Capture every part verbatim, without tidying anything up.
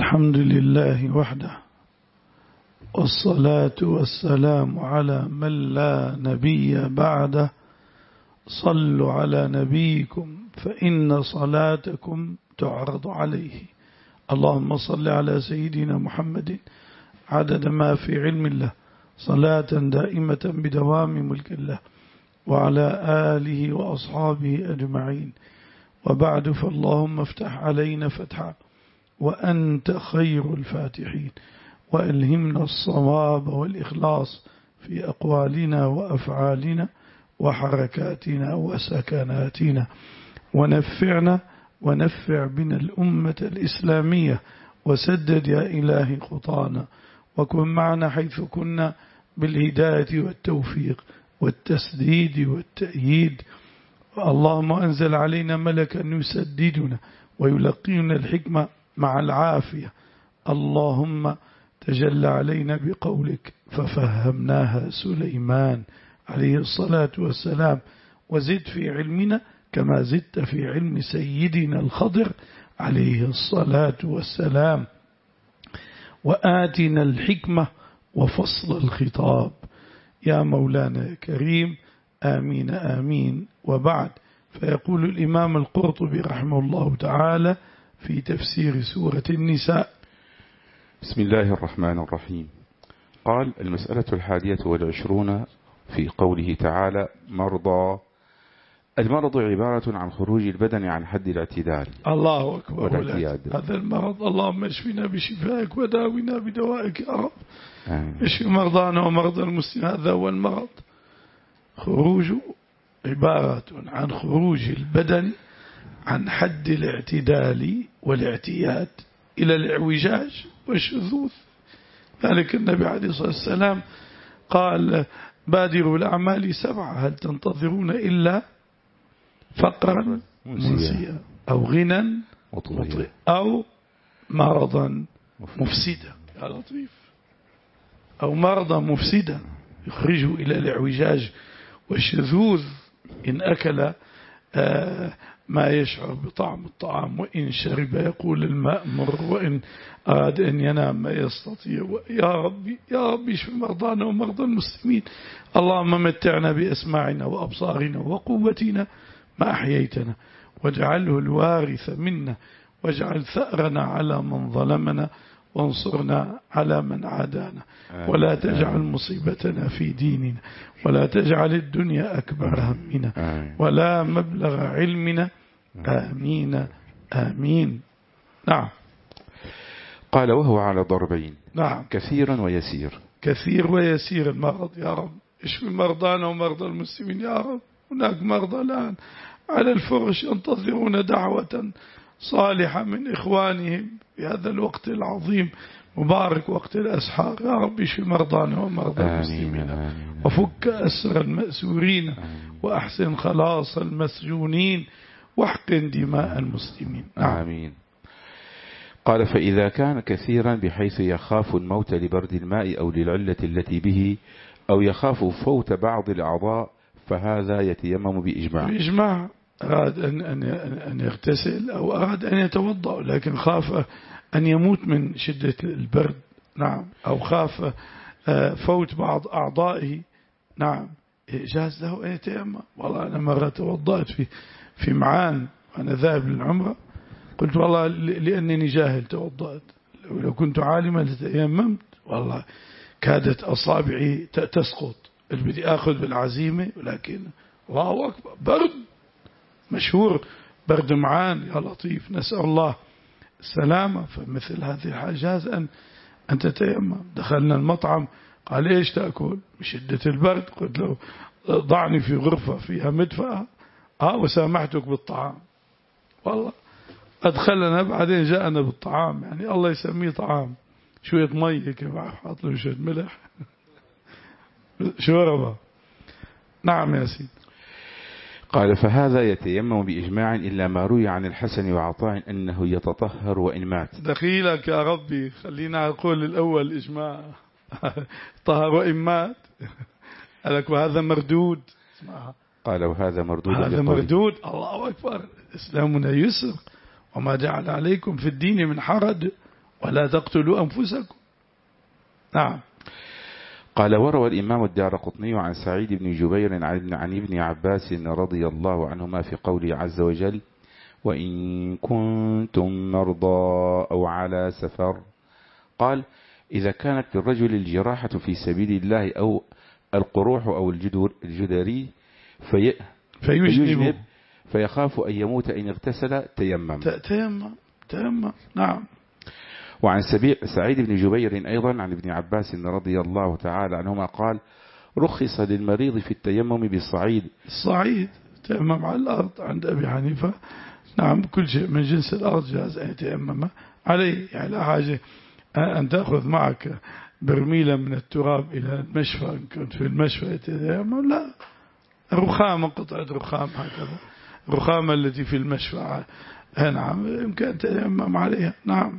الحمد لله وحده، والصلاة والسلام على من لا نبي بعده. صلوا على نبيكم فإن صلاتكم تعرض عليه. اللهم صل على سيدنا محمد عدد ما في علم الله، صلاة دائمة بدوام ملك الله، وعلى آله وأصحابه أجمعين. وبعد، فاللهم افتح علينا فتحا وأنت خير الفاتحين، وألهمنا الصواب والإخلاص في أقوالنا وأفعالنا وحركاتنا وسكناتنا، ونفعنا ونفع بنا الأمة الإسلامية، وسدد يا إلهي خطانا، وكن معنا حيث كنا بالهداية والتوفيق والتسديد والتأييد. اللهم أنزل علينا ملكا يسددنا ويلقينا الحكمة مع العافية. اللهم تجلى علينا بقولك ففهمناها سليمان عليه الصلاة والسلام، وزد في علمنا كما زدت في علم سيدنا الخضر عليه الصلاة والسلام، وآتنا الحكمة وفصل الخطاب يا مولانا كريم. آمين آمين. وبعد، فيقول الإمام القرطبي رحمه الله تعالى في تفسير سورة النساء: بسم الله الرحمن الرحيم. قال: المسألة الحادية والعشرون في قوله تعالى مرضى. المرض عبارة عن خروج البدن عن حد الاعتدال. الله أكبر. والاعتياد. هذا المرض اللهم اشفنا بشفائك وداونا بدوائك يا رب. اشف مرضانا ومرضى المسلمين. هذا هو المرض. خروج عبارة عن خروج البدن عن حد الاعتدال والاعتياد إلى الاعوجاج والشذوذ. ذلك النبي عليه الصلاة والسلام قال: بادروا الأعمال سبعة، هل تنتظرون إلا فقرا منسيا أو غنى مطغيا أو مرضا مفسدا. يا لطيف. أو مرضا مفسدا يخرجه إلى الاعوجاج والشذوذ، إن أكل آه ما يشعر بطعم الطعام، وإن شرب يقول الماء مر، وإن أراد أن ينام ما يستطيع. يا ربي يا ربي اشف مرضانا ومرضى المسلمين. اللهم متعنا بأسماعنا وأبصارنا وقوتنا ما أحييتنا، واجعله الوارث منا، واجعل ثأرنا على من ظلمنا، وانصرنا على من عادانا، ولا تجعل مصيبتنا في ديننا، ولا تجعل الدنيا أكبر همنا ولا مبلغ علمنا. آمين آمين. نعم. قال: وهو على ضربين. نعم. كثيرا ويسير. كثير ويسير المرض يا رب. اشف مرضانا ومرضى المسلمين يا رب. هناك مرضى الآن على الفرش ينتظرون دعوة صالحة من إخوانهم في هذا الوقت العظيم مبارك، وقت الأسحار. يا رب اشف مرضانا ومرضى المسلمين، وفك أسر المأسورين، وأحسن خلاص المسجونين، واحقن دماء المسلمين. آمين. قال: فإذا كان كثيرا بحيث يخاف الموت لبرد الماء أو للعلة التي به، أو يخاف فوت بعض الأعضاء، فهذا يتيمم بإجماع. بإجماع. أراد أن, أن, أن يغتسل أو أراد أن يتوضأ، لكن خاف أن يموت من شدة البرد. نعم. أو خاف فوت بعض أعضائه. نعم. جاز له أن يتيمم. والله أنا مرة توضأت في في معان وأنا ذاهب للعمرة، قلت والله لأنني جاهل توضأت، لو كنت عالما لتيممت. والله كادت أصابعي تسقط. بدي أخذ بالعزيمة، ولكن الله أكبر، برد مشهور، برد معان يا لطيف، نسأل الله السلامة. فمثل هذه الحاجات أن أن تتيمم. دخلنا المطعم، قال: إيش تأكل؟ بشدة البرد. قلت له: ضعني في غرفة فيها مدفأة آه وسامحتك بالطعام. والله أدخلنا، بعدين جاءنا بالطعام، يعني الله يسميه طعام، شوية مية كيف حاط له شوية ملح شوربة. نعم يا سيدي. قال: فهذا يتيمم بإجماع إلا ما روي عن الحسن وعطاء أنه يتطهر وإن مات. دخيلك يا ربي، خلينا أقول الأول إجماع. طهر وإن مات. قالك وهذا مردود. قال: وهذا مردود. هذا مردود. الله أكبر. إسلامنا يسر، وما جعل عليكم في الدين من حرج، ولا تقتلوا أنفسكم. نعم. قال وروى الإمام الدارقطني عن سعيد بن جبير عن ابن عباس رضي الله عنهما في قوله عز وجل وإن كنتم مرضى أو على سفر، قال إذا كانت للرجل الجراحة في سبيل الله أو القروح أو الجدري في فيجنب فيخاف أن يموت إن اغتسل تيمم تيمم تيمم. نعم. وعن سعيد بن جبير أيضا عن ابن عباس رضي الله تعالى عنهما قال رخص للمريض في التيمم بالصعيد. الصعيد تيمم على الأرض عند أبي حنيفة. نعم. كل شيء من جنس الأرض جاز أن يتيمم عليه. يعني لا حاجة أن تأخذ معك برميلا من التراب إلى المشفى إن كنت في المشفى يتيمم. لا، رخامة قطعة رخام هكذا، الرخامة التي في المشفى نعم يمكن أن تيمم عليها. نعم.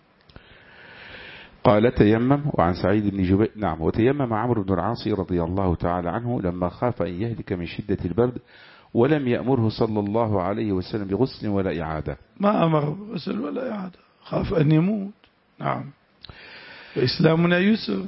قال تيمم. وعن سعيد بن جبير نعم وتيمم عمرو بن العاص رضي الله تعالى عنه لما خاف أن يهلك من شدة البرد ولم يأمره صلى الله عليه وسلم بغسل ولا إعادة. ما أمره بغسل ولا إعادة، خاف أن يموت. نعم. وإسلامنا يسر.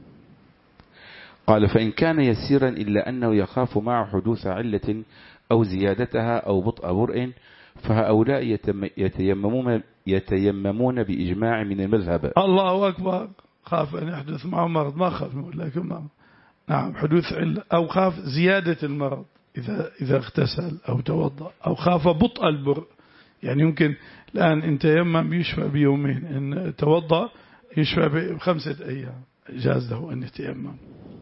قال فإن كان يسيرا إلا أنه يخاف مع حدوث علة أو زيادتها أو بطء برء فهؤلاء يتيممون, يتيممون بإجماع من المذهب. الله أكبر. خاف أن يحدث معه مرض، ما خاف لكن ما. نعم. حدوث علة أو خاف زيادة المرض إذا إذا اغتسل أو توضأ أو خاف بطء البرء. يعني يمكن الآن إن تيمم يشفى بيومين، إن توضأ يشفى بخمسة أيام، جاز له أن يتيمم.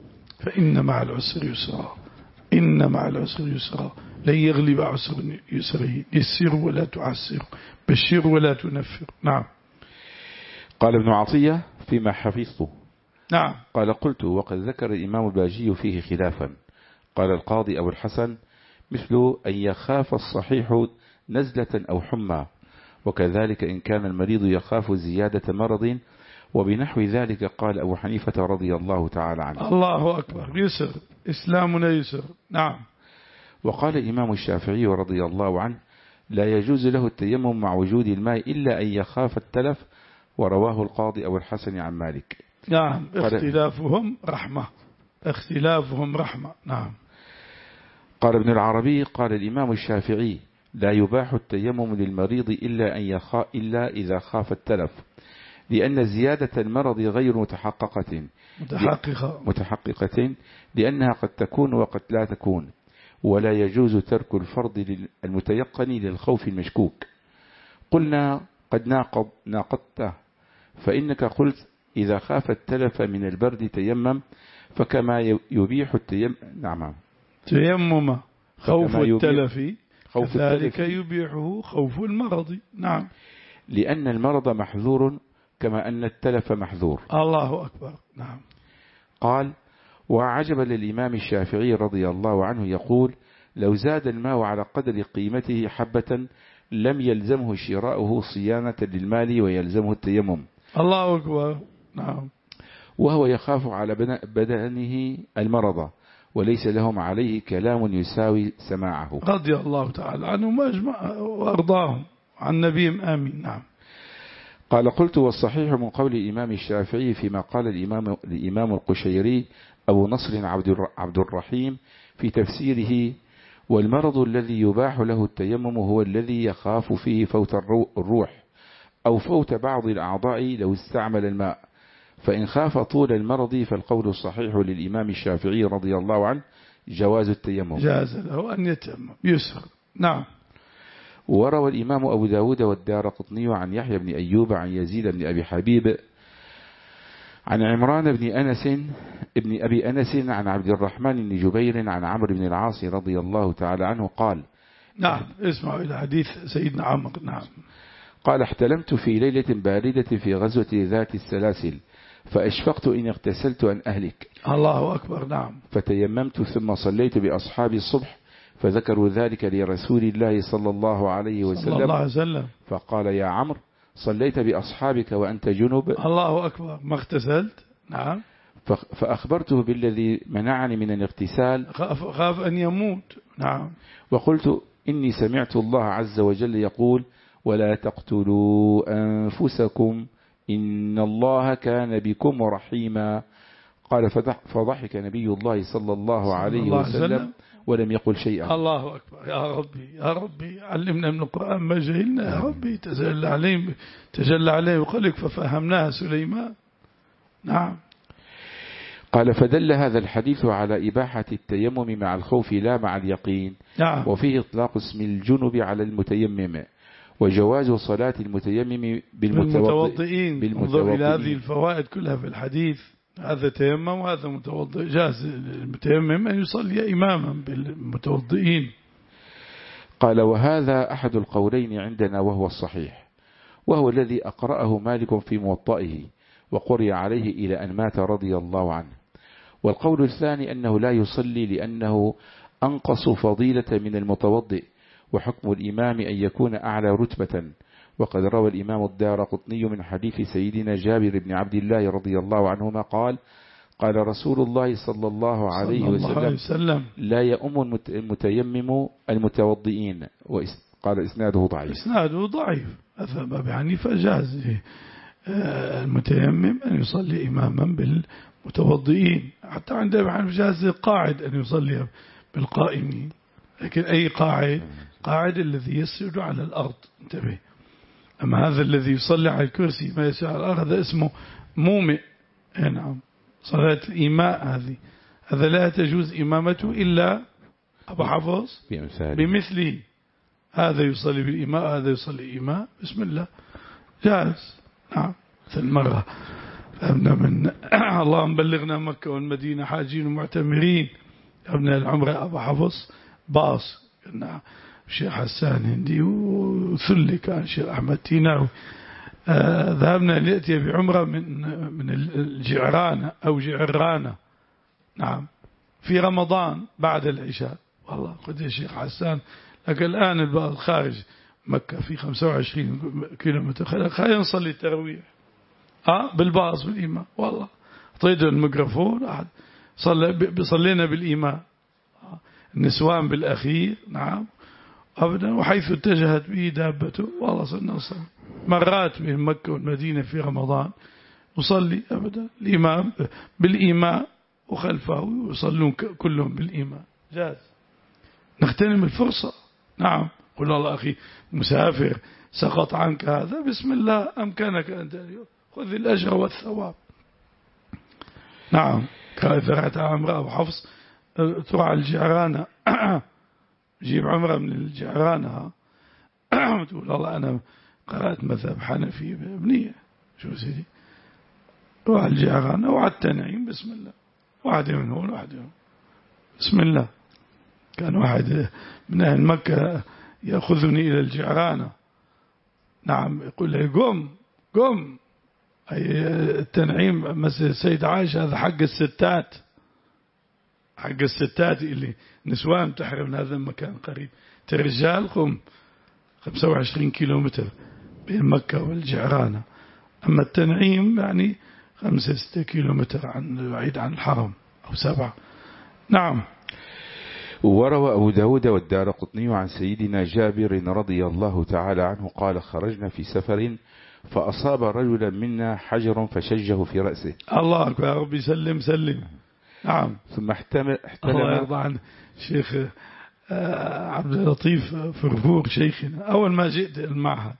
فإن مع العسر يسرا، إن مع العسر يسرا، لن يغلب عسر يسره، يسر ولا تعسر، بشر ولا تنفر. نعم. قال ابن عطية فيما حفظته. نعم. قال قلت وقد ذكر الإمام الباجي فيه خلافا. قال القاضي أبو الحسن مثل أن يخاف الصحيح نزلة أو حمى، وكذلك إن كان المريض يخاف زيادة مرض، وبنحو ذلك قال أبو حنيفة رضي الله تعالى عنه. الله أكبر. يسر، إسلامنا يسر. نعم. وقال الإمام الشافعي رضي الله عنه لا يجوز له التيمم مع وجود الماء إلا أن يخاف التلف، ورواه القاضي أبو الحسن عن مالك. نعم. اختلافهم رحمة، اختلافهم رحمة. نعم. قال ابن العربي قال الإمام الشافعي لا يباح التيمم للمريض إلا, أن يخا إلا إذا خاف التلف، لأن زيادة المرض غير متحققة متحققة متحققة لأنها قد تكون وقد لا تكون، ولا يجوز ترك الفرض المتيقن للخوف المشكوك. قلنا قد ناقض ناقضته، فإنك قلت إذا خاف التلف من البرد تيمم، فكما يبيح التيمم نعم تيمم خوف التلف خوف ذلك يبيحه خوف المرض. نعم. لأن المرض محذور كما أن التلف محذور. الله أكبر. نعم. قال وعجبا للإمام الشافعي رضي الله عنه يقول لو زاد الماء على قدر قيمته حبة لم يلزمه شراؤه صيانة للمال ويلزمه التيمم. الله أكبر. نعم. وهو يخاف على بدنه المرض وليس لهم عليه كلام يساوي سماعه. رضي الله تعالى عنهم وأرضاهم عن نبيهم آمين. نعم. قال قلت والصحيح من قول الإمام الشافعي فيما قال الإمام, الإمام القشيري أبو نصر عبد الرحيم في تفسيره والمرض الذي يباح له التيمم هو الذي يخاف فيه فوت الروح أو فوت بعض الأعضاء لو استعمل الماء، فإن خاف طول المرض فالقول الصحيح للإمام الشافعي رضي الله عنه جواز التيمم، جاز له أن يتيمم يسر. نعم. وروى الإمام أبو داود والدارقطني عن يحيى بن أيوب عن يزيد بن أبي حبيب عن عمران بن أنس ابن أبي أنس عن عبد الرحمن بن جبير عن عمرو بن العاص رضي الله تعالى عنه قال نعم اسمعوا إلى حديث سيدنا عمرو. نعم. قال احتلمت في ليلة باردة في غزوة ذات السلاسل فأشفقت إن اغتسلت أن أهلك. الله أكبر. نعم. فتيممت ثم صليت بأصحابي الصبح فذكروا ذلك لرسول الله صلى الله عليه وسلم, صلى الله عليه وسلم. فقال يا عمرو صليت بأصحابك وأنت جنب. الله أكبر. ما اغتسلت. نعم. فأخبرته بالذي منعني من الاغتسال خاف, خاف أن يموت. نعم. وقلت إني سمعت الله عز وجل يقول ولا تقتلوا أنفسكم إن الله كان بكم رحيما. قال فضحك نبي الله صلى الله عليه وسلم ولم يقل شيئا. الله أكبر. يا ربي يا ربي علمنا من القرآن ما جهلنا يا ربي. تجلى عليه تجلى عليه وقلق ففهمناها سليمان. نعم. قال فدل هذا الحديث على إباحة التيمم مع الخوف لا مع اليقين. نعم. وفيه إطلاق اسم الجنب على المتيمم وجواز صلاة المتيمم بالمتوضئين. بالمتوضئين. إلى هذه الفوائد كلها في الحديث. هذا تيمم وهذا متوضئ. جاز المتيمم أن يصلي إماما بالمتوضئين. قال وهذا أحد القولين عندنا وهو الصحيح، وهو الذي أقرأه مالك في موطئه وقرئ عليه إلى أن مات رضي الله عنه. والقول الثاني أنه لا يصلي لأنه أنقص فضيلة من المتوضئ، وحكم الإمام أن يكون أعلى رتبة. وقد روى الإمام الدارقطني من حديث سيدنا جابر بن عبد الله رضي الله عنهما قال قال رسول الله صلى الله عليه وسلم لا يؤم المتيمم المتوضئين. قال إسناده ضعيف. إسناده ضعيف. أثبت أبي حنيفة جاز المتيمم أن يصلي إماما بالمتوضئين. حتى عند أبي حنيفة جاز قاعد أن يصلي بالقائمين. لكن أي قاعد قاعد الذي يسجد على الأرض. انتبه. أما هذا الذي يصلي على الكرسي ما يسجد على الأرض هذا اسمه مومئ. نعم. صلاة الإيماء هذه هذا لا تجوز إمامته إلا أبو حفظ بمثله. هذا يصلي بالإيماء هذا يصلي إيماء. بسم الله جاز. نعم. مثل مرة فهمنا من اللهم بلغنا مكة والمدينة حاجين ومعتمرين ابن العمرة أبو حفظ باص. كنا الشيخ حسان هندي وثلي كان الشيخ أحمد تيناوي. آه ذهبنا لنأتي بعمرة من من الجعرانة أو جعرانة. نعم. في رمضان بعد العشاء. والله قد يا شيخ حسان لكن الآن البعض خارج مكة في خمسة وعشرين كيلومتر خلينا نصلي التراويح اه بالباص بالإمام. والله طيد الميكروفون أحد صلى بصلينا بالإمام. آه. النسوان بالأخير. نعم. أبدا. وحيث اتجهت به دابته والله صلنا نصلي مرات بين مكة والمدينة في رمضان نصلي أبدا الإمام بالإمام وخلفه يصلون كلهم بالإمام. جاز. نغتنم الفرصة. نعم. قل الله أخي مسافر سقط عنك هذا بسم الله أمكنك أن خذ الأجر والثواب. نعم. كذرت عمرة أبو حفص تروح الجعرانة جيب عمرة من الجعرانة تقول الله أنا قرأت مذهب حنفي بابنية شو سيدي روح الجعرانة وعلى التنعيم بسم الله واحد من هون واحد من هون بسم الله. كان واحد من أهل مكة يأخذني إلى الجعرانة. نعم. يقول لي قم قم أي التنعيم مسجد السيدة عائشة هذا حق الستات حق الستات اللي نسوان تحرم من هذا المكان قريب. الرجال قم خمسة وعشرين كيلومتر بين مكة والجعرانة. أما التنعيم يعني خمسة ستة كيلومتر عن بعيد عن الحرم أو سبعة. نعم. وروى أبو داود والدارقطني عن سيدنا جابر رضي الله تعالى عنه قال خرجنا في سفر فأصاب رجلا منا حجر فشجه في رأسه. الله أكبر يا ربي سلم سلم. نعم. ثم احتمل احتلم. الله يرضى عن شيخ عبد اللطيف فرفور شيخنا. أول ما جئت المعهد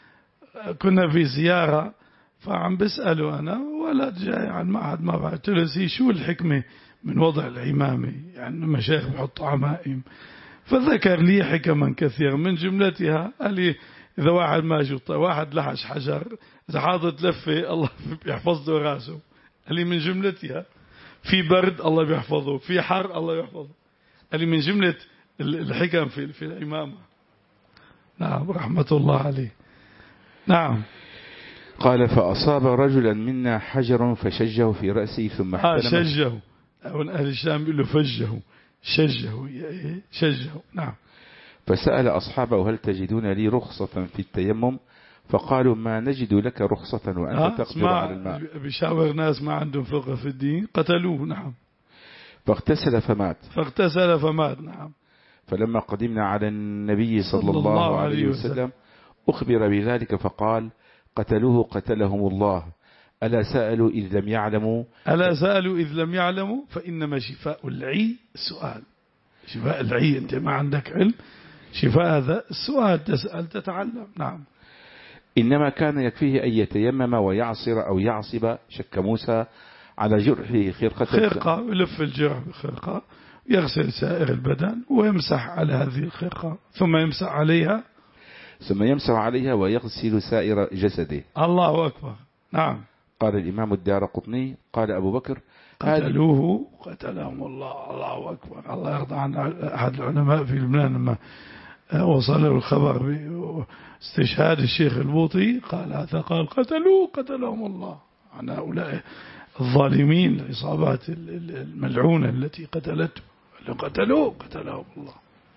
كنا في زيارة فعم بسأله أنا ولد جاي عن المعهد ما بعد له شو الحكمة من وضع العمامة يعني المشايخ بحطوا عمائم. فذكر لي حكما كثيرة من جملتها قال لي إذا واحد ما جوطة واحد لحش حجر إذا حاطط لفة الله بيحفظ له راسه. قال لي من جملتها في برد الله بيحفظه في حر الله بيحفظه. قال لي من جملة الحكم في في الإمامة. نعم. رحمة الله عليه. نعم. قال فأصاب رجلا منا حجر فشجه في رأسه ثم احتلم. آه شجه. أهل الشام بيقولوا فجه شجه شجه. نعم. فسأل أصحابه هل تجدون لي رخصة في التيمم فقالوا ما نجد لك رخصة وأنت آه تقدر على الماء. بيشاور ناس ما عندهم فقه في الدين قتلوه. نعم. فاغتسل فمات. فاغتسل فمات. نعم. فلما قدمنا على النبي صلى الله عليه وسلم أخبر بذلك فقال قتلوه قتلهم الله ألا سألوا إذ لم يعلموا ألا سألوا إذ لم يعلموا فإنما شفاء العي السؤال. شفاء العي أنت ما عندك علم، شفاء هذا السؤال، تسأل تتعلم. نعم. إنما كان يكفيه أن يتيمم ويعصر أو يعصب شك موسى على جرحه خرقة خرقة، يلف الجرح بخرقة، يغسل سائر البدن ويمسح على هذه الخرقة، ثم يمسح عليها ثم يمسح عليها ويغسل سائر جسده. الله أكبر. نعم. قال الإمام الدارقطني قال أبو بكر قتلوه قتلهم الله. الله أكبر. الله يرضى عن أحد العلماء في لبنان لما وصل له الخبر باستشهاد الشيخ البوطي قال هذا قال قتلوه قتلهم الله عن هؤلاء الظالمين، العصابات الملعونة التي قتلته، قتلوه قتلهم الله.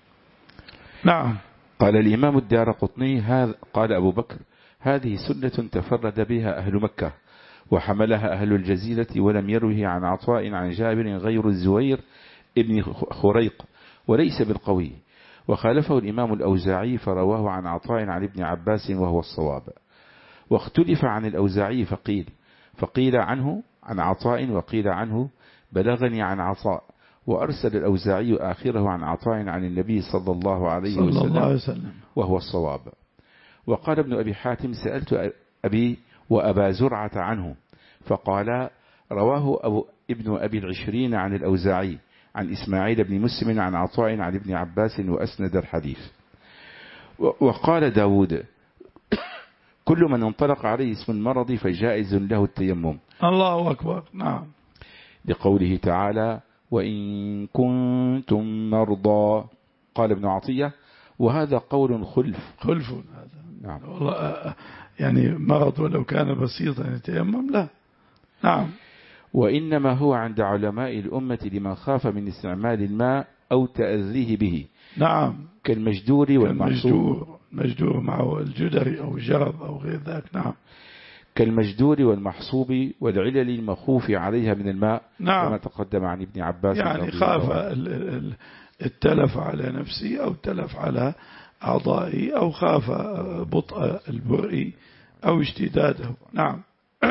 نعم. قال الإمام الدارقطني هذا قال أبو بكر هذه سنة تفرد بها أهل مكة وحملها أهل الجزيرة ولم يروه عن عطاء عن جابر غير الزوير ابن خريق وليس بالقوي، وخالفه الإمام الأوزاعي فرواه عن عطاء عن ابن عباس وهو الصواب. واختلف عن الأوزاعي فقيل فقيل عنه عن عطاء وقيل عنه بلغني عن عطاء، وأرسل الأوزاعي آخره عن عطاء عن النبي صلى الله عليه صلى وسلم, الله عليه وسلم وهو الصواب. وقال ابن أبي حاتم سألت أبي وأبا زرعة عنه فقال رواه أبو ابن أبي العشرين عن الأوزاعي عن إسماعيل بن مسلم عن عطاء عن ابن عباس وأسند الحديث. وقال داود كل من انطلق عليه اسم المرض فجائز له التيمم. الله أكبر. نعم. لقوله تعالى وإن كنتم مرضى. قال ابن عطية وهذا قول خلف خلف هذا. نعم. والله يعني مرض ولو كان بسيطا يتيمم لا. نعم. وإنما هو عند علماء الأمة لمن خاف من استعمال الماء أو تأذيه به. نعم. كالمجدور والمحصوب. مجدور معه الجدري أو الجرب أو غير ذلك. نعم. كالمجدور والمحصوب والعلل المخوف عليها من الماء. نعم. كما تقدم عن ابن عباس يعني خاف التلف على نفسه أو تلف على أعضائه أو خاف بطء البرء أو اشتداده. نعم.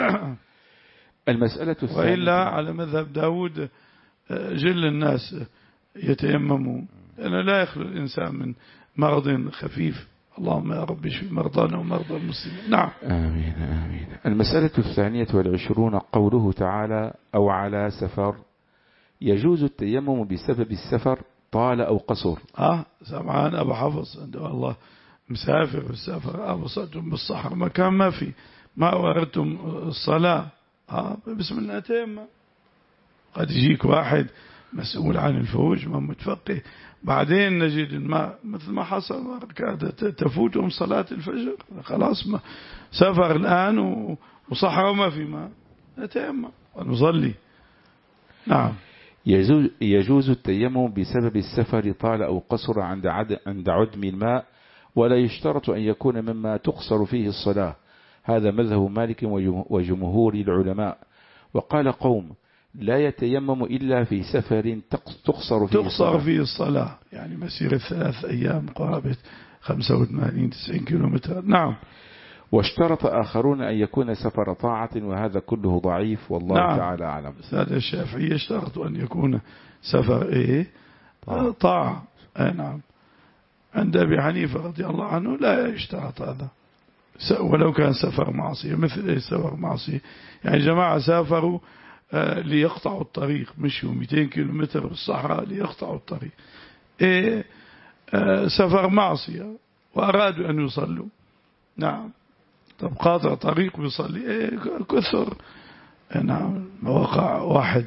المسألة الثانية وإلا على مذهب داود جل الناس يتيممون، لأنه لا يخلو الإنسان من مرض خفيف. اللهم يا رب اشف مرضانا ومرضى المسلمين. نعم. آمين آمين. المسألة الثانية والعشرون قوله تعالى أو على سفر. يجوز التيمم بسبب السفر طال أو قصر. آه سمعان أبو حفص عنده الله مسافر في السفر أبصرتم بالصحر مكان ما في ما وردتم الصلاة آه بسم الله تيمم. قد يجيك واحد مسؤول عن الفوج ما متفقه بعدين نجد الماء مثل ما حصل كادت تفوتهم صلاة الفجر خلاص ما سفر الآن وصحراء وما في ماء نتيمم ونصلي. نعم. يجوز, يجوز التيمم بسبب السفر طال أو قصر عند عند عدم الماء ولا يشترط أن يكون مما تقصر فيه الصلاة. هذا مذهب مالك وجمهور العلماء. وقال قوم لا يتيمم إلا في سفر تقصر فيه تقصر الصلاة. فيه الصلاة يعني مسيرة ثلاث أيام قرابة خمسة وثمانين تسعين كيلومتر. نعم. واشترط آخرون أن يكون سفر طاعة وهذا كله ضعيف والله نعم. تعالى أعلم. هذا الشافعي اشترط أن يكون سفر إيه طاعة, طاعة. آه نعم. عند أبي حنيفة رضي الله عنه لا يشترط هذا ولو كان سفر معصية. مثل إيه سفر معصية يعني جماعة سافروا آه ليقطعوا الطريق مشوا مئتين كيلومتر بالصحراء ليقطعوا الطريق إيه آه سفر معصية وأرادوا أن يصلوا. نعم. طب قاطع طريق ويصلي إيه كثر. نعم. وقع واحد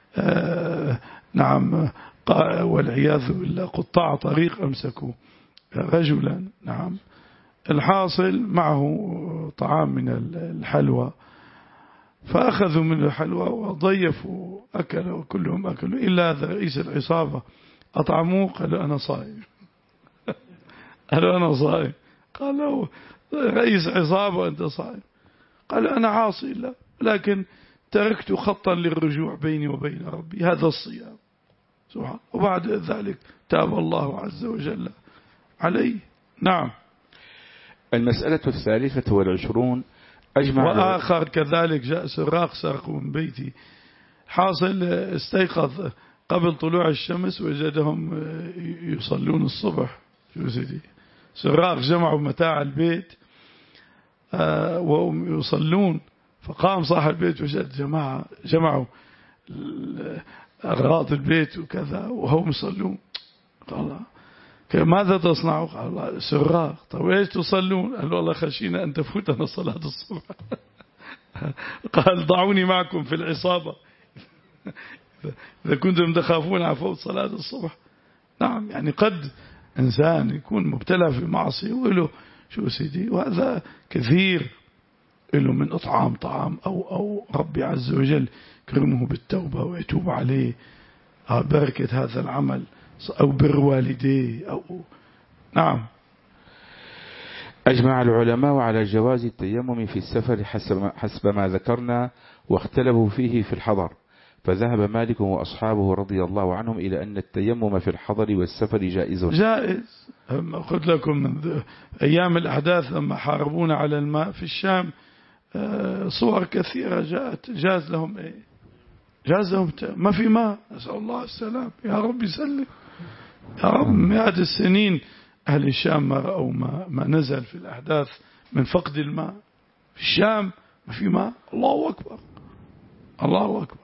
آه نعم والعياذ بالله قطاع طريق أمسكوا رجلا. نعم. الحاصل معه طعام من الحلوى فأخذوا من الحلوى وضيفوا أكلوا كلهم أكلوا إلا هذا رئيس العصابة أطعموه قالوا أنا صائم. قالوا أنا صائم. قالوا رئيس عصابة وأنت صائم. قالوا أنا عاصي لا لكن تركت خطا للرجوع بيني وبين ربي هذا الصيام. سبحان. وبعد ذلك تاب الله عز وجل عليه. نعم. المسألة الثالثة والعشرون أجمع وآخر كذلك جاء سراق سرقوا من بيتي، حاصل استيقظ قبل طلوع الشمس وجدهم يصلون الصبح. شو سيدي، سراق جمعوا متاع البيت وهم يصلون، فقام صاحب البيت وجد جماعة جمعوا أغراض البيت وكذا وهم يصلون. قال ماذا تصنعوا؟ قال سراق. طيب ايش تصلون؟ قال والله خشينا أن تفوتنا صلاة الصبح. قال ضعوني معكم في العصابة إذا كنتم تخافون عن فوت صلاة الصبح. نعم، يعني قد إنسان يكون مبتلى في معصية وله شو سيدي، وهذا كثير له من إطعام طعام أو أو ربي عز وجل كرمه بالتوبة ويتوب عليه بركة هذا العمل، أو بر والديه أو نعم. أجمع العلماء على جواز التيمم في السفر حسب حسب ما ذكرنا، واختلفوا فيه في الحضر، فذهب مالك وأصحابه رضي الله عنهم إلى أن التيمم في الحضر والسفر جائز. جائز. قلت لكم من أيام الأحداث لما حاربونا على الماء في الشام صور كثيرة جاءت جاز لهم إيه؟ جاز لهم ما في ماء، نسأل الله السلام، يا رب يسلم يا رب. مئات السنين أهل الشام ما رأوا ما, ما نزل في الأحداث من فقد الماء في الشام، ما في ماء. الله أكبر الله أكبر.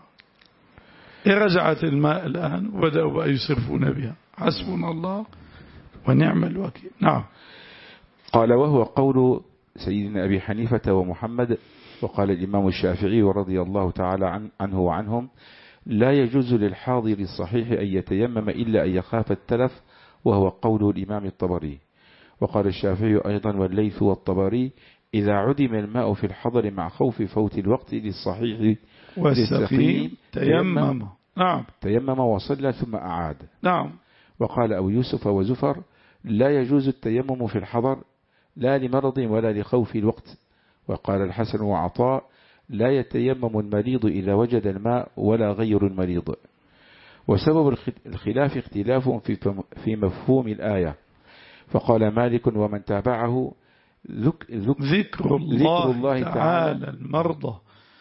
رجعت الماء الآن وبدأوا يصرفون بها، حسبنا الله ونعم الوكيل. نعم. قال وهو قول سيدنا أبي حنيفة ومحمد. وقال الإمام الشافعي رضي الله تعالى عنه وعنهم لا يجوز للحاضر الصحيح أن يتيمم إلا أن يخاف التلف، وهو قول الإمام الطبري. وقال الشافعي أيضا والليث والطبري إذا عدم الماء في الحضر مع خوف فوت الوقت للصحيح والسقيم تيمم. نعم. تيمم وصلى ثم أعاد. نعم. وقال أبو يوسف وزفر لا يجوز التيمم في الحضر لا لمرض ولا لخوف الوقت. وقال الحسن وعطاء لا يتيمم المريض إذا وجد الماء ولا غير المريض. وسبب الخلاف اختلاف في مفهوم الآية. فقال مالك ومن تابعه ذك ذك ذكر الله, ذكر الله تعالى المرضى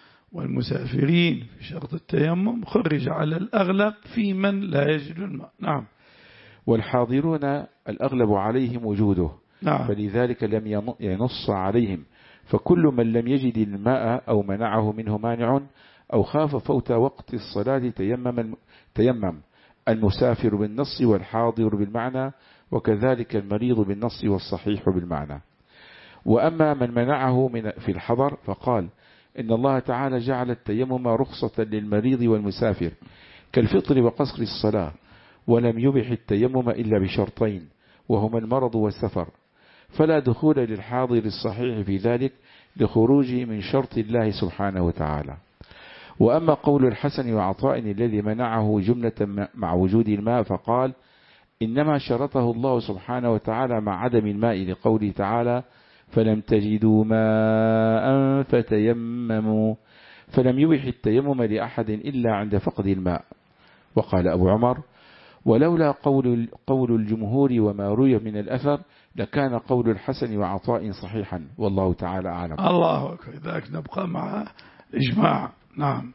والمسافرين في شرط التيمم خرج على الأغلب في من لا يجد الماء. نعم. والحاضرون الأغلب عليهم وجوده. نعم. فلذلك لم ينص عليهم، فكل من لم يجد الماء أو منعه منه مانع أو خاف فوت وقت الصلاة تيمم تيمم المسافر بالنص والحاضر بالمعنى، وكذلك المريض بالنص والصحيح بالمعنى. وأما من منعه من في الحضر فقال إن الله تعالى جعل التيمم رخصة للمريض والمسافر كالفطر وقصر الصلاة، ولم يبح التيمم إلا بشرطين وهما المرض والسفر، فلا دخول للحاضر الصحيح في ذلك لخروجه من شرط الله سبحانه وتعالى. وأما قول الحسن وعطاء الذي منعه جملة مع وجود الماء فقال إنما شرطه الله سبحانه وتعالى مع عدم الماء لقوله تعالى فلم تجدوا ماء فتيمموا، فلم يبح التيمم لأحد إلا عند فقد الماء. وقال أبو عمر ولولا قول, قول الجمهور وما روي من الأثر لكان قول الحسن وعطاء صحيحا، والله تعالى أعلم. الله أكبر. ذاك نبقى مع إجماع. نعم.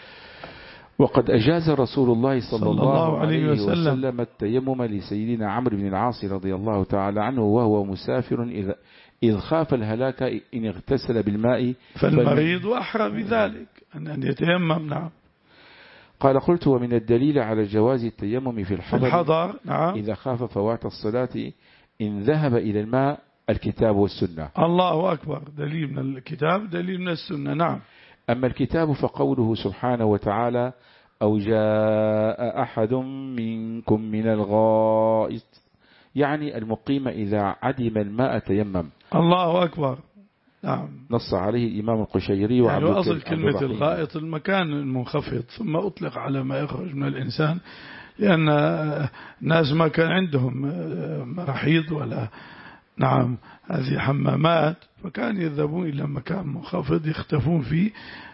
وقد أجاز رسول الله صلى, صلى الله, الله عليه وسلم, وسلم التيمم لسيدنا عمرو بن العاص رضي الله تعالى عنه وهو مسافر إذا إذ خاف الهلاك إن اغتسل بالماء، فالمريض أحرى بذلك أن يتيمم. نعم. قال قلت ومن الدليل على جواز التيمم في الحضر, في الحضر نعم. إذا خاف فوات الصلاة إن ذهب إلى الماء الكتاب والسنة. الله أكبر. دليل من الكتاب دليل من السنة. نعم. أما الكتاب فقوله سبحانه وتعالى أو جاء أحد منكم من الغائط، يعني المقيم إذا عدم الماء تيمم. الله أكبر. نعم. نص عليه الإمام القشيري يعني أصل كلمة الغائط المكان المنخفض، ثم أطلق على ما يخرج من الإنسان، لأن الناس ما كان عندهم مراحيض ولا نعم هذه حمامات، فكان يذهبون إلى مكان منخفض يختفون فيه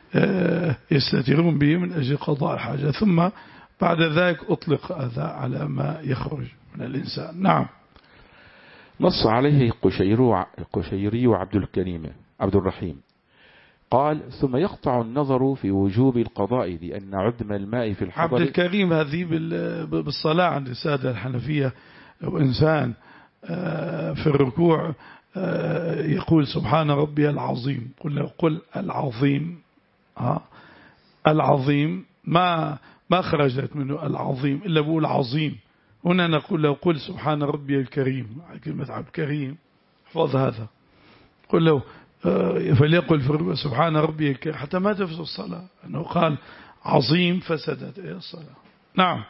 يستترون به من أجل قضاء الحاجة، ثم بعد ذلك أطلق هذا على ما يخرج من الإنسان. نعم. نص عليه القشيري وعبد الكريم عبد الرحيم قال ثم يقطع النظر في وجوب القضاء لأن عدم الماء في الحضر. عبد الكريم هذه بالصلاة عند السادة الحنفية لو إنسان في الركوع يقول سبحان ربي العظيم، قل قل العظيم ها العظيم ما ما خرجت منه العظيم إلا بقول عظيم. هنا نقول له قل سبحان ربي الكريم، كلمة عبد الكريم احفظ هذا، قل له فليقل في سبحان ربي الكريم حتى ما تفسد الصلاة، أنه قال عظيم فسدت الصلاة. نعم.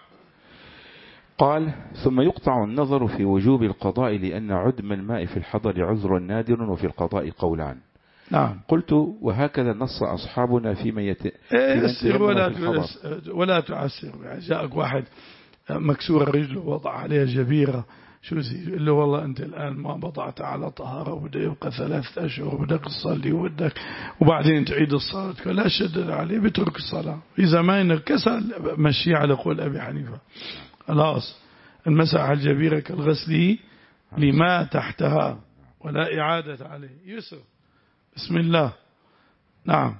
قال ثم يقطع النظر في وجوب القضاء لأن عدم الماء في الحضر عذر نادر وفي القضاء قولان. نعم. قلت وهكذا نص أصحابنا فيما يت... يسر ولا ولا تعسر. يعني جاءك واحد مكسور رجله وضع عليها جبيرة، شو زي يقول له والله أنت الآن ما وضعت على طهارة وبدأ يبقى ثلاثة أشهر وبدك تصلي وبدك وبعدين تعيد الصلاة، لا شدد عليه بترك الصلاة. إذا ما ينكسل مشي على قول أبي حنيفة خلاص المسح الجبيرة كالغسل لما تحتها ولا إعادة عليه يسر. بسم الله. نعم.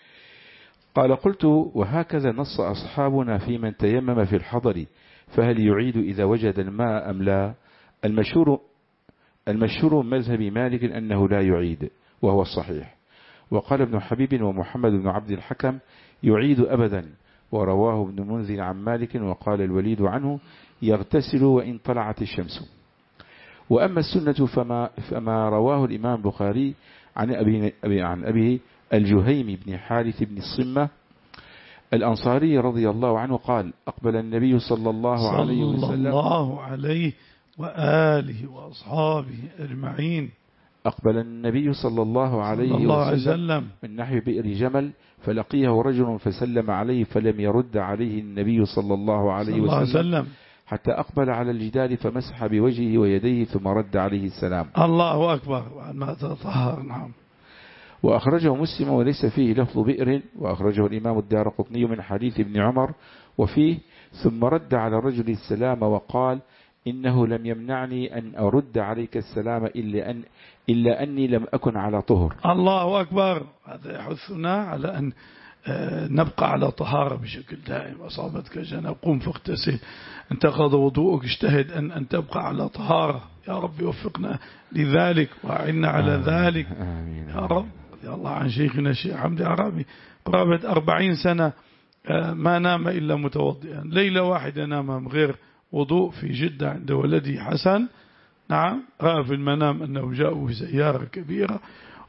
قال قلت وهكذا نص أصحابنا في من تيمم في الحضر فهل يعيد إذا وجد الماء أم لا؟ المشهور المشهور مذهب مالك أنه لا يعيد وهو الصحيح، وقال ابن حبيب ومحمد بن عبد الحكم يعيد أبدا، ورواه ابن منذر عن مالك وقال الوليد عنه يغتسل وإن طلعت الشمس. وأما السنة فما, فما رواه الإمام البخاري عن أبي عن أبي الجهيم بن حارث بن الصمة الأنصاري رضي الله عنه قال أقبل النبي صلى الله عليه وسلم صلى الله عليه وآله وأصحابه أجمعين أقبل النبي صلى الله عليه الله وسلم من نحو بئر جمل فلقيه رجل فسلم عليه فلم يرد عليه النبي صلى الله عليه وسلم حتى أقبل على الجدار فمسح بوجهه ويديه ثم رد عليه السلام. الله أكبر. ما تطهر. نعم. وأخرجه مسلم وليس فيه لفظ بئر، وأخرجه الإمام الدارقطني من حديث ابن عمر وفيه ثم رد على الرجل السلام وقال إنه لم يمنعني أن أرد عليك السلام إلا, أن إلا أني لم أكن على طهر. الله أكبر. هذا يحثنا على أن نبقى على طهارة بشكل دائم. أصابتك جنابة قم فاغتسل، انتقض وضوءك اجتهد أن, أن تبقى على طهارة. يا رب يوفقنا لذلك وأعنا على آمين. ذلك آمين. يا رب. يا الله عن شيخنا الشيخ حمدي عربي قرابة أربعين سنة ما نام إلا متوضئا، ليلة واحدة نام غير وضوء في جدة عند ولدي حسن. نعم. رأى في المنام أنه جاءوا في سيارة كبيرة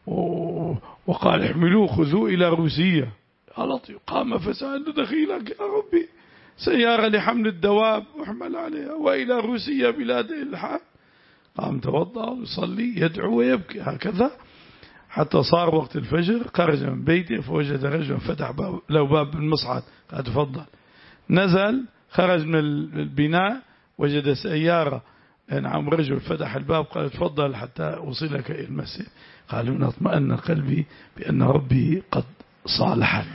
وقال احملوه خذوه إلى روسيا. غلط. قام فسأل دخيلك يا ربي سيارة لحمل الدواب احمل عليها وإلى روسيا بلاد الإلحاد. قام توضأ ويصلي يدعو ويبكي هكذا حتى صار وقت الفجر. خرج من بيته فوجد رجلا فتح باب له باب المصعد قال تفضل. نزل خرج من البناء وجد سيارة. نعم. رجل فتح الباب قال تفضل حتى أوصلك إلى المسجد. قالوا نطمئن قلبي بأن ربي قد صالحني.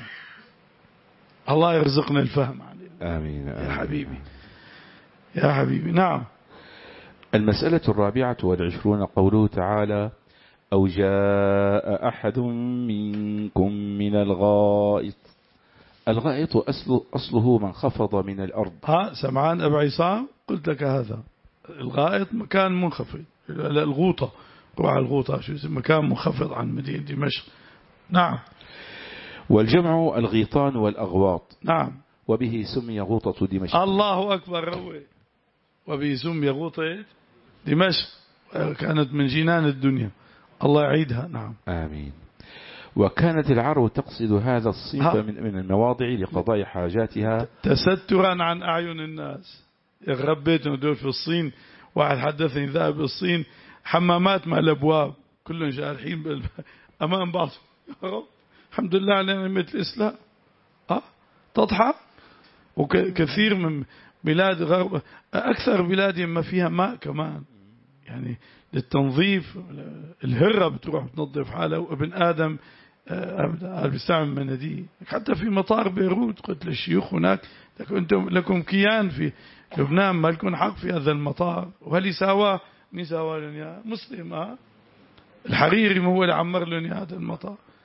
الله يرزقنا الفهم عليه. آمين. يا حبيبي يا حبيبي. نعم. المسألة الرابعة والعشرون قوله تعالى أو جاء أحد منكم من الغائط. الغائط أصله, أصله من خفض من الأرض. ها سمعان أبو عصام قلت لك هذا الغائط مكان منخفض. الغوطة روح الغوطة شو اسمه مكان منخفض عن مدينة دمشق. نعم. والجمع الغيطان والأغواط. نعم. وبه سمي غوطة دمشق. الله أكبر. روي. وبه سمي غوطة دمشق كانت من جنان الدنيا. الله يعيدها. نعم. آمين. وكانت العرب تقصد هذا الصنف من المواضع لقضاء حاجاتها تسترا عن أعين الناس. يغربيتهم دول في الصين. واحد حدثني ذهب الصين حمامات مع الأبواب كلهم جارحين أمام بعض. يا رب الحمد لله على نعمة الإسلام. أه؟ تضحى. وكثير من بلاد غرب أكثر بلادهم ما فيها ماء كمان يعني للتنظيف. الهرة بتروح بتنظف حالها وابن آدم بيستعمل مناديل. حتى في مطار بيروت قلت للشيوخ هناك أنتم لكم كيان في لبنان ما لكم حق في هذا المطار. وهل يساوى نساوى لن يا مسلم. أه؟ الحريري هو اللي عمر لن هذا المطار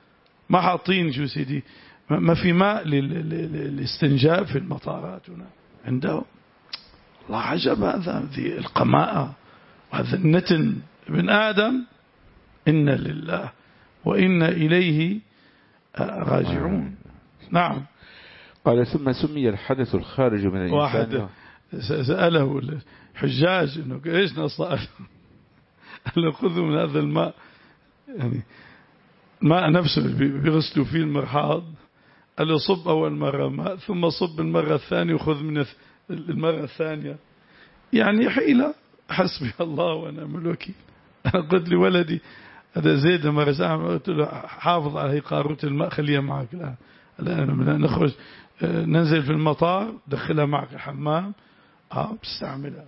ما حاطين شو سيدي ما في ماء للاستنجاء في المطارات هنا عندهم. الله عجب هذا، هذه القماءة وهذا النتن. ابن آدم إن لله وإن إليه راجعون. نعم. قال ثم سمي الحدث الخارج من الإنسان. واحد سأله الحجاج إنه إيش نصائر قال له خذوا من هذا الماء، يعني الماء نفسه بيغسلوا فيه المرحاض، قال له صب أول مرة ماء ثم صب المرة الثانية وخذ من المرة الثانية. يعني حيلة. حسبي الله ونعم الوكيل. أنا قلت لي ولدي هذا زيد مرة ساعة قلت له حافظ على هي قارورة الماء خليها معك. لا الآن نخرج ننزل في المطار دخلها معك الحمام اه بستعملها.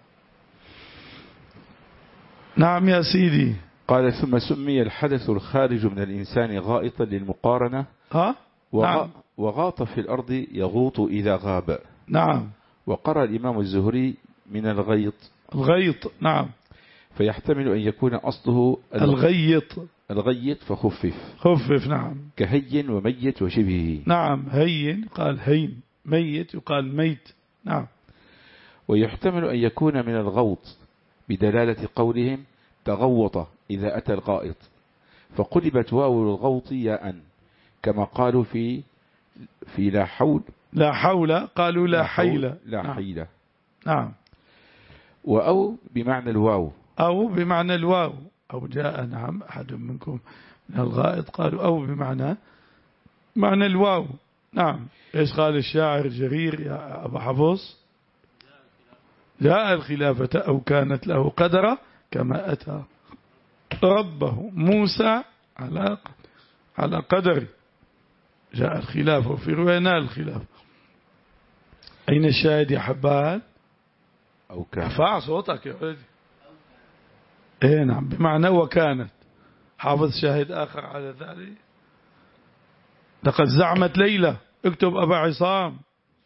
نعم يا سيدي. قال ثم سمي الحدث الخارج من الإنسان غائطا للمقارنة. ها وغ... نعم. وغاط في الأرض يغوط إذا غاب. نعم. وقرأ الإمام الزهري من الغيط. الغيط. نعم. فيحتمل أن يكون أصله الغيط. الغيط فخفف. خفف. نعم. كهين وميت وشبهه. نعم. هين قال هين، ميت يقال ميت. نعم. ويحتمل أن يكون من الغوط بدلالة قولهم تغوط إذا أتى الغائط، فقلبت واو الغوط ياء كما قالوا في في لا حول. لا حول قالوا لا حيلة. لا نعم. حيلة. نعم. وأو بمعنى الواو. أو بمعنى الواو. أو جاء نعم أحد منكم من الغائط قالوا أو بمعنى معنى الواو. نعم. إيش قال الشاعر جرير يا أبا حفص؟ جاء الخلافة أو كانت له قدرة كما أتى ربه موسى على على قدر. جاء الخلافة وفي رواية نال الخلافة. أين الشاهد يا حبال؟ أو كان. ارفع صوتك يا ولدي. إيه نعم بمعنى وكانت. حافظ شاهد آخر على ذلك. لقد زعمت ليلى. اكتب أبا عصام،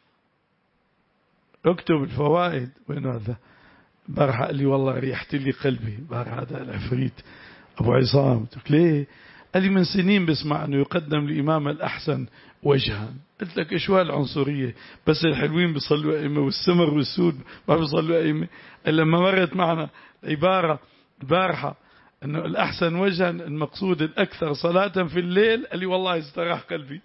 اكتب الفوائد. وين هذا؟ بارح قال لي والله ريحت لي قلبي بارح هذا العفريت أبو عصام. قلت ليه؟ قال لي من سنين بسمع أنه يقدم الإمام الأحسن وجها. قلت لك إيش العنصرية؟ بس الحلوين بيصلوا أئمة والسمر والسود ما بيصلوا أئمة. لما مرت معنا عبارة البارحة أنه الأحسن وجها المقصود الأكثر صلاة في الليل، قال لي والله استراح قلبي.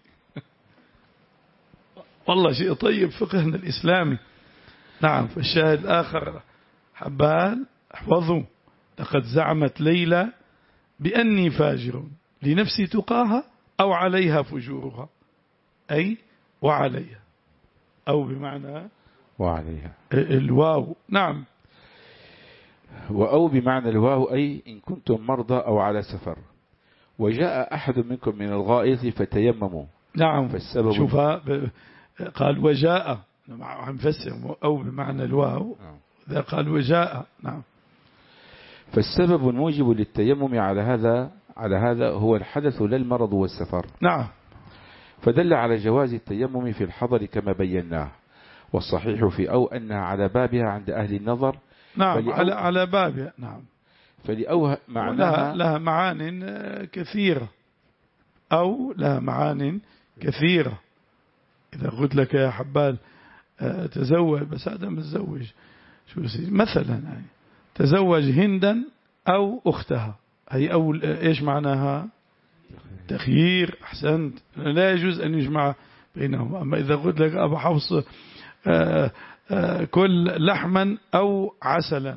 والله شيء طيب فقهنا الإسلامي. نعم. فالشاهد الآخر حبال احفظوا. لقد زعمت ليلى بأني فاجر لنفسي تقاها أو عليها فجورها، أي وعليها، أو بمعنى وعليها الواو. نعم. وأو بمعنى الواو أي إن كنتم مرضى أو على سفر وجاء أحد منكم من الغائط فتيمموا. نعم. فالسبب شوفها قال وجاء هنفسر أو بمعنى الواو. ذا قال وجاء. نعم. فالسبب الموجب للتيمم على هذا على هذا هو الحدث لا المرض والسفر. نعم. فدل على جواز التيمم في الحضر كما بيناه، والصحيح في أو أنها على بابها عند أهل النظر. نعم. على على بابها. نعم. فلأو معناها لها معان كثيرة، أو لها معان كثيرة. إذا قلت لك يا حبال تزوج بس هذا متزوج شو مثلا يعني تزوج هندا أو أختها، هي أول إيش معناها؟ تخيير. أحسنت. لا يجوز أن يجمع بينهم. أما إذا قلت لك أبو حفص آآ آآ كل لحما أو عسلا،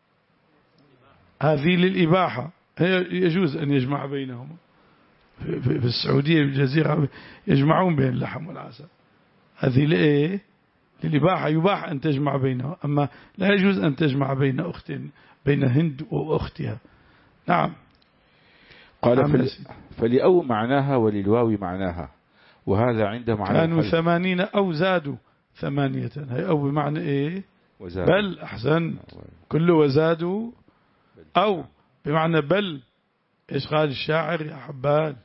هذه للإباحة، يجوز أن يجمع بينهم. في السعودية بالجزيرة يجمعون بين اللحم والعسل. هذه لإيه؟ للإباحة. يباح أن تجمع بينها، أما لا يجوز أن تجمع بين أخت بين هند وأختها. نعم. قال فل... فلأو معناها وللواو معناها، وهذا عندهم على كانوا ثمانين أو زادوا ثمانية. هي أو بمعنى إيه؟ وزاد. بل. أحسن. كل وزادوا. أو بمعنى بل. إيش قال الشاعر يا حبال؟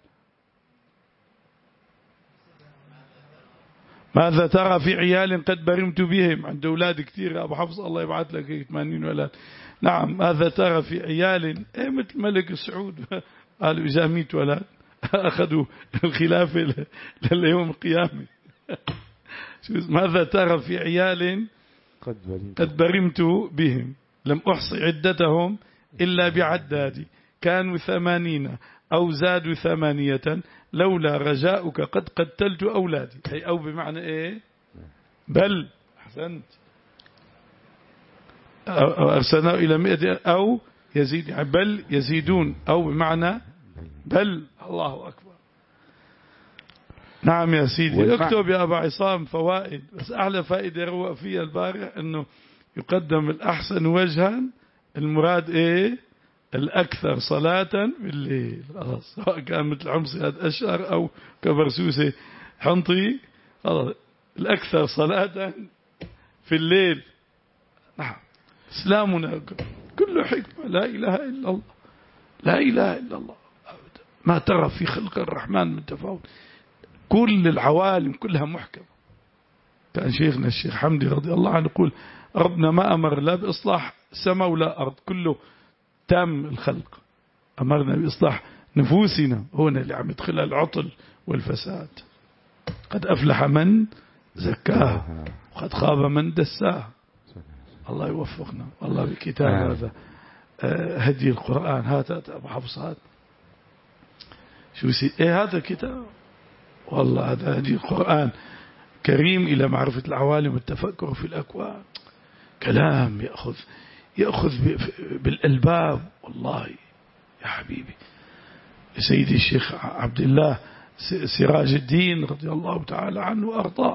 ماذا ترى في عيال قد برمت بهم؟ عند أولاد كثير يا أبو حفص الله يبعث لك ثمانين ولد. نعم. ماذا ترى في عيال إيه مثل ملك السعود قالوا إذا ميت ولد أخذوا الخلافة لليوم القيامة. ماذا ترى في عيال قد برمت بهم لم أحصي عدتهم إلا بعدادي كانوا ثمانين أو زادوا ثمانية لولا رجاؤك قد قتلت أولادي. أي أو بمعنى إيه؟ بل أحسنت أرسلنا إلى مئة أو يزيد يعني بل يزيدون أو بمعنى بل. الله أكبر. نعم يا سيدي اكتب يا أبا عصام فوائد. بس أعلى فائدة روى فيها البارح أنه يقدم الأحسن وجها المراد إيه الأكثر صلاة بالليل. سواء كان مثل عمصي هذا أشهر أو كبرسوسة حنطي الأكثر صلاة في الليل. نعم إسلامنا كله حكمة. لا إله إلا الله لا إله إلا الله. ما ترى في خلق الرحمن من تفاوت. كل العوالم كلها محكمة. كان شيخنا الشيخ حمدي رضي الله عنه يقول ربنا ما أمر لا بإصلاح سماء ولا أرض كله تام الخلق. أمرنا بإصلاح نفوسنا هنا اللي عم يدخلها العطل والفساد. قد أفلح من زكاها وقد خاب من دساها. الله يوفقنا والله بكتاب هذا هدي القرآن. هات أبو حفص هات شو سي إيه هذا الكتاب والله هذا هدي القرآن كريم إلى معرفة العوالم والتفكر في الأكوان. كلام يأخذ يأخذ بالألباب والله يا حبيبي. سيدي الشيخ عبد الله سراج الدين رضي الله تعالى عنه وأرضاه.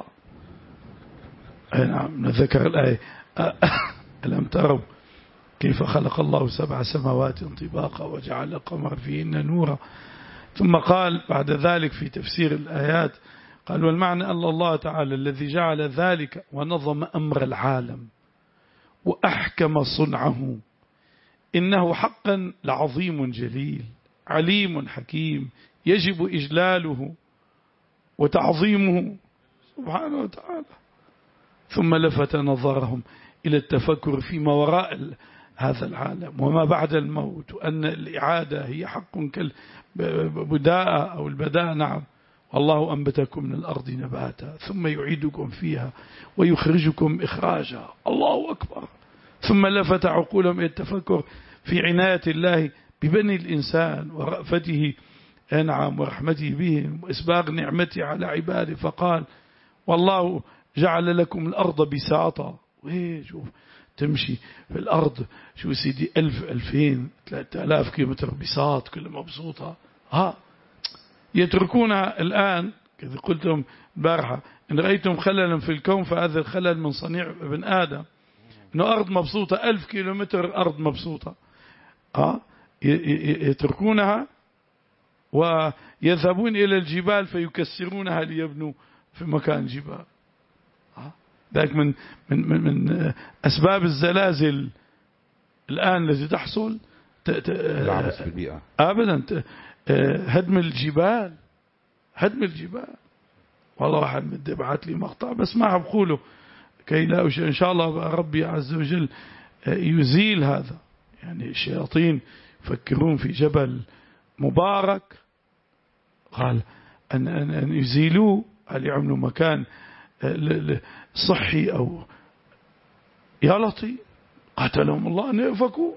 نعم ذكر الآية ألم تروا كيف خلق الله سبع سماوات طباقا وجعل القمر فيهن نورا. ثم قال بعد ذلك في تفسير الآيات قال والمعنى أن الله تعالى الذي جعل ذلك ونظم أمر العالم وأحكم صنعه إنه حقا لعظيم جليل عليم حكيم يجب إجلاله وتعظيمه سبحانه وتعالى. ثم لفت نظرهم إلى التفكر فيما وراء هذا العالم وما بعد الموت وأن الإعادة هي حق كالبداءة أو البداء. نعم والله أنبتكم من الأرض نباتا ثم يعيدكم فيها ويخرجكم إخراجا. الله أكبر. ثم لفت عقولهم إلى التفكر في عناية الله ببني الإنسان ورأفته نعم ورحمته بهم وإسباغ نعمته على عباده. فقال والله جعل لكم الأرض بساطا. وإيه شوف تمشي في الأرض شو سيدي ألف ألفين ثلاثة آلاف كيلومتر بساط كل مبسوطة. ها يتركونها الآن كذا قلتم البارحة إن رأيتم خللا في الكون فهذا الخلل من صنيع ابن آدم. إنه أرض مبسوطة ألف كيلومتر أرض مبسوطة. ها يتركونها ويذهبون إلى الجبال فيكسرونها ليبنوا في مكان جبال. ذلك من من من من أسباب الزلازل الآن التي تحصل العبث في البيئة أبدا هدم الجبال هدم الجبال. والله واحد مدي بعت لي مقطع بس ما بقوله كي لا إن شاء الله ربي عز وجل يزيل هذا. يعني الشياطين يفكرون في جبل مبارك قال أن أن أن يزيلوه هل يعملوا مكان صحي أو يا لطيف قتلهم الله أن يفكوا.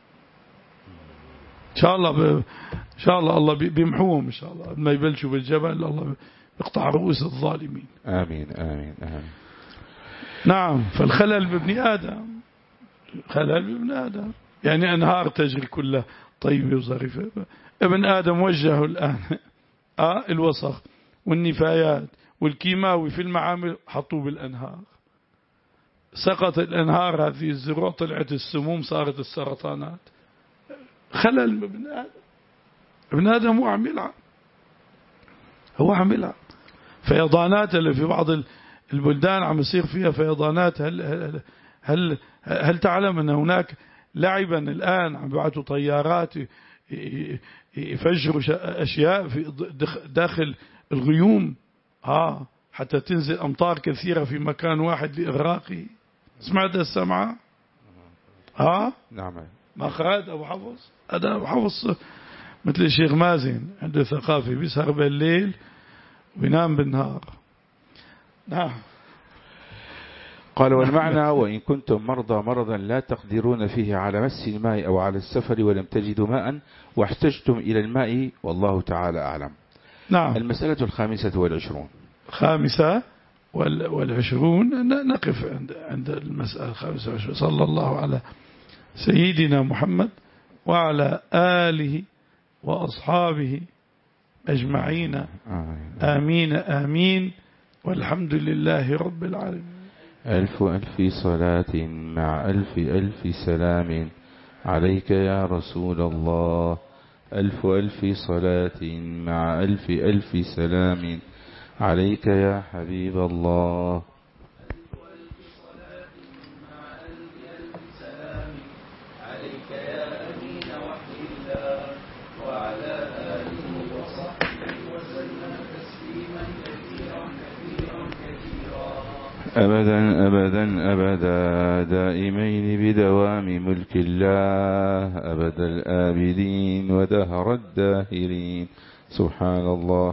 إن شاء الله ب... إن شاء الله الله بيمحوهم إن شاء الله ما يبلشوا بالجبل الله يقطع رؤوس الظالمين. آمين آمين آمين. نعم فالخلل بابن آدم خلل بابن آدم يعني أنهار تجري كلها طيبة وظريفة. ابن آدم وجهه الآن آه الوسخ والنفايات والكيماوي في المعامل حطوه بالأنهار. سقط الأنهار هذه الزروع طلعت السموم صارت السرطانات. خلل بابن آدم. ابن آدم هو عم يلعب هو عم يلعب. فيضانات اللي في بعض البلدان عم يصير فيها فيضانات. هل هل هل, هل تعلم أن هناك لعبا الآن عم يبعثوا طيارات يفجروا أشياء في داخل الغيوم ها حتى تنزل أمطار كثيرة في مكان واحد لإغراقه. سمعت السمعة ها نعم ما خرج أبو حفص هذا أبو حفص مثل الشيخ مازن عنده ثقافة، بيسهر بالليل وبينام بالنهار. نعم. قال والمعنى وإن كنتم مرضى مرضا لا تقدرون فيه على مس الماء أو على السفر ولم تجدوا ماء واحتجتم إلى الماء والله تعالى أعلم. نعم. المسألة الخامسة والعشرون. خامسة والعشرون نقف عند عند المسألة الخامسة والعشرون. صلى الله على سيدنا محمد وعلى آله وأصحابه أجمعين. آمين آمين والحمد لله رب العالمين. ألف ألف صلاة مع ألف ألف سلام عليك يا رسول الله. ألف ألف صلاة مع ألف ألف سلام عليك يا حبيب الله. أبدا أبدا أبدا دائمين بدوام ملك الله أبد الآبدين ودهر الداهرين. سبحان الله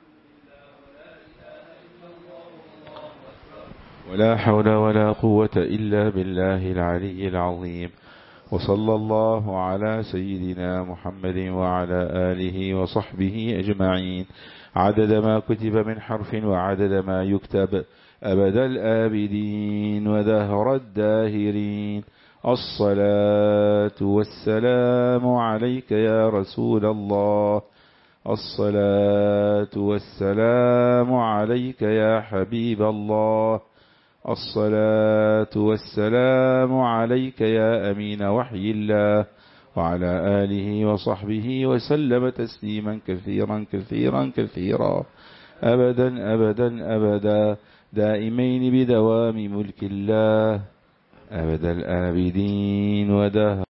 ولا حول ولا قوة إلا بالله العلي العظيم. وصلى الله على سيدنا محمد وعلى آله وصحبه أجمعين عدد ما كتب من حرف وعدد ما يكتب أبد الآبدين ودهر الداهرين. الصلاة والسلام عليك يا رسول الله. الصلاة والسلام عليك يا حبيب الله. الصلاة والسلام عليك يا أمين وحي الله وعلى آله وصحبه وسلم تسليما كثيرا كثيرا كثيرا أبدا أبدا أبدا دائمين بدوام ملك الله أبد الآبدين ودهر